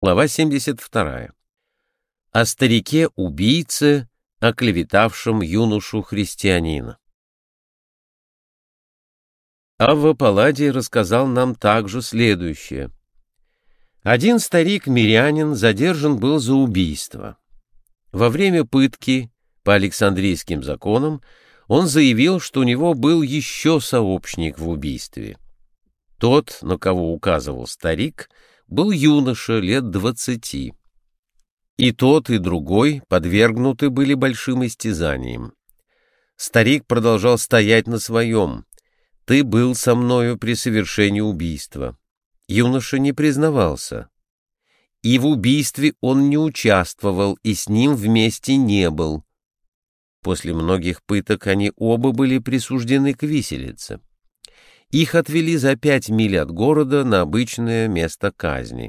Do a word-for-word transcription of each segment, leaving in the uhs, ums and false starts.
Глава семьдесят вторая. О старике-убийце, оклеветавшем юношу-христианина. Авва Палладий рассказал нам также следующее. Один старик-мирянин задержан был за убийство. Во время пытки, по Александрийским законам, он заявил, что у него был еще сообщник в убийстве. Тот, на кого указывал старик, был юноша лет двадцати. И тот, и другой подвергнуты были большим истязаниям. Старик продолжал стоять на своем. «Ты был со мною при совершении убийства». Юноша не признавался. И в убийстве он не участвовал, и с ним вместе не был. После многих пыток они оба были присуждены к виселице. Их отвели за пять миль от города на обычное место казни.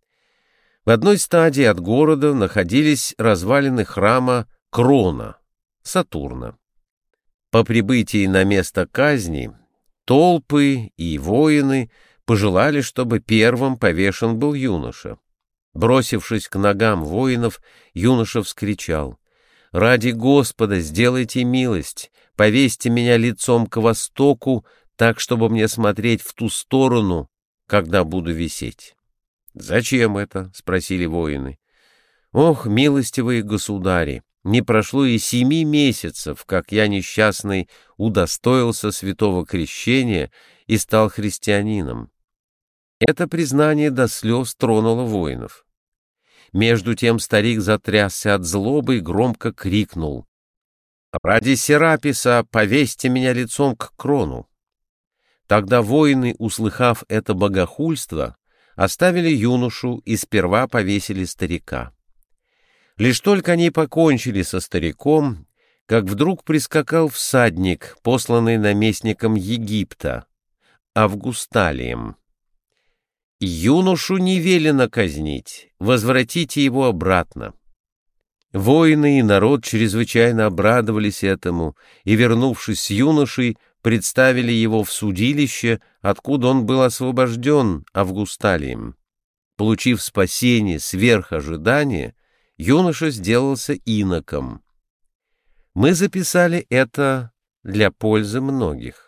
В одной стадии от города находились развалины храма Крона, Сатурна. По прибытии на место казни толпы и воины пожелали, чтобы первым повешен был юноша. Бросившись к ногам воинов, юноша вскричал: «Ради Господа сделайте милость, повесьте меня лицом к востоку, так, чтобы мне смотреть в ту сторону, когда буду висеть». «Зачем это?» — спросили воины. «Ох, милостивые государи, не прошло и семи месяцев, как я, несчастный, удостоился святого крещения и стал христианином». Это признание до слез тронуло воинов. Между тем старик затрясся от злобы и громко крикнул: «Ради Сераписа повесьте меня лицом к Крону». Тогда воины, услыхав это богохульство, оставили юношу и сперва повесили старика. Лишь только они покончили со стариком, как вдруг прискакал всадник, посланный наместником Египта, Августалием. «Юношу не велено казнить, возвратите его обратно». Воины и народ чрезвычайно обрадовались этому, и, вернувшись с юношей, представили его в судилище, откуда он был освобожден Августалием. Получив спасение сверх ожидания, юноша сделался иноком. Мы записали это для пользы многих.